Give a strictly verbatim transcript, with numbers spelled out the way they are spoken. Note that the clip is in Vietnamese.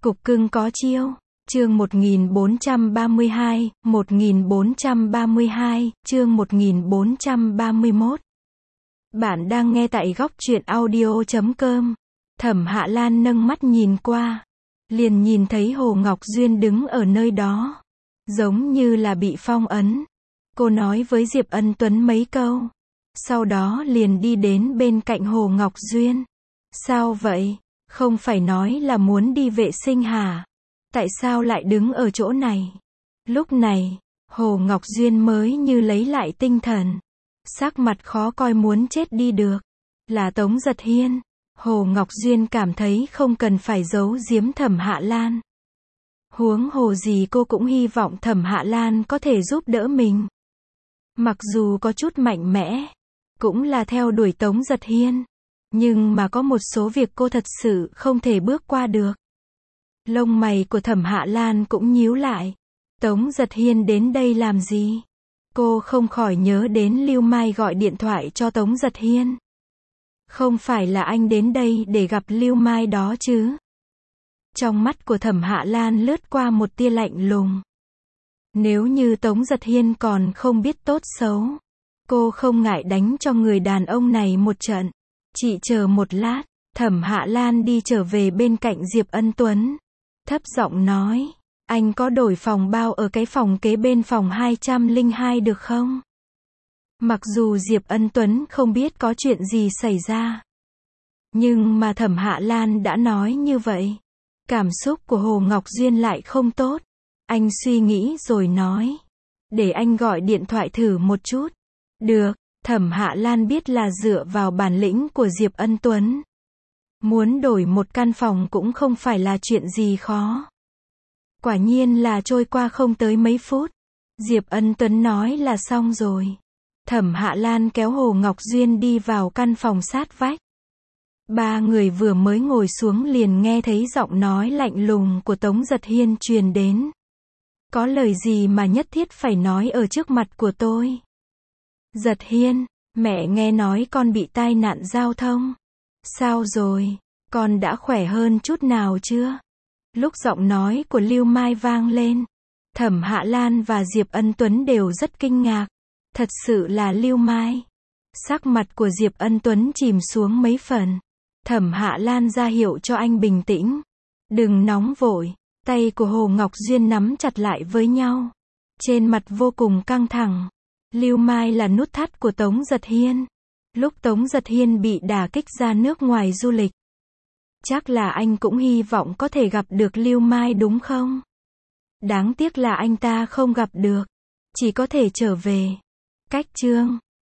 Cục cưng có chiêu. Chương một nghìn bốn trăm ba mươi hai, một nghìn bốn trăm ba mươi hai, chương một nghìn bốn trăm ba mươi mốt. Bạn đang nghe tại góc truyện audio chấm com. Thẩm Hạ Lan nâng mắt nhìn qua, liền nhìn thấy Hồ Ngọc Duyên đứng ở nơi đó, giống như là bị phong ấn. Cô nói với Diệp Ân Tuấn mấy câu, sau đó liền đi đến bên cạnh Hồ Ngọc Duyên. Sao vậy? Không phải nói là muốn đi vệ sinh hả? Tại sao lại đứng ở chỗ này? Lúc này, Hồ Ngọc Duyên mới như lấy lại tinh thần, sắc mặt khó coi muốn chết đi được. Là Tống Giật Hiên. Hồ Ngọc Duyên cảm thấy không cần phải giấu giếm Thẩm Hạ Lan. Huống hồ gì cô cũng hy vọng Thẩm Hạ Lan có thể giúp đỡ mình. Mặc dù có chút mạnh mẽ, cũng là theo đuổi Tống Giật Hiên, nhưng mà có một số việc cô thật sự không thể bước qua được. Lông mày của Thẩm Hạ Lan cũng nhíu lại. Tống Giật Hiên đến đây làm gì? Cô không khỏi nhớ đến Lưu Mai gọi điện thoại cho Tống Giật Hiên. Không phải là anh đến đây để gặp Lưu Mai đó chứ? Trong mắt của Thẩm Hạ Lan lướt qua một tia lạnh lùng. Nếu như Tống Giật Hiên còn không biết tốt xấu, cô không ngại đánh cho người đàn ông này một trận. Chị chờ một lát. Thẩm Hạ Lan đi trở về bên cạnh Diệp Ân Tuấn, thấp giọng nói, anh có đổi phòng bao ở cái phòng kế bên phòng hai trăm lẻ hai được không? Mặc dù Diệp Ân Tuấn không biết có chuyện gì xảy ra, nhưng mà Thẩm Hạ Lan đã nói như vậy. Cảm xúc của Hồ Ngọc Duyên lại không tốt. Anh suy nghĩ rồi nói, để anh gọi điện thoại thử một chút. Được. Thẩm Hạ Lan biết là dựa vào bản lĩnh của Diệp Ân Tuấn, muốn đổi một căn phòng cũng không phải là chuyện gì khó. Quả nhiên là trôi qua không tới mấy phút, Diệp Ân Tuấn nói là xong rồi. Thẩm Hạ Lan kéo Hồ Ngọc Duyên đi vào căn phòng sát vách. Ba người vừa mới ngồi xuống liền nghe thấy giọng nói lạnh lùng của Tống Giật Hiên truyền đến. Có lời gì mà nhất thiết phải nói ở trước mặt của tôi? Giật Hiên, mẹ nghe nói con bị tai nạn giao thông. Sao rồi? Con đã khỏe hơn chút nào chưa? Lúc giọng nói của Lưu Mai vang lên, Thẩm Hạ Lan và Diệp Ân Tuấn đều rất kinh ngạc. Thật sự là Lưu Mai. Sắc mặt của Diệp Ân Tuấn chìm xuống mấy phần. Thẩm Hạ Lan ra hiệu cho anh bình tĩnh. Đừng nóng vội. Tay của Hồ Ngọc Duyên nắm chặt lại với nhau, trên mặt vô cùng căng thẳng. Lưu Mai là nút thắt của Tống Giật Hiên. Lúc Tống Giật Hiên bị đả kích ra nước ngoài du lịch, chắc là anh cũng hy vọng có thể gặp được Lưu Mai đúng không? Đáng tiếc là anh ta không gặp được, chỉ có thể trở về. Cách chương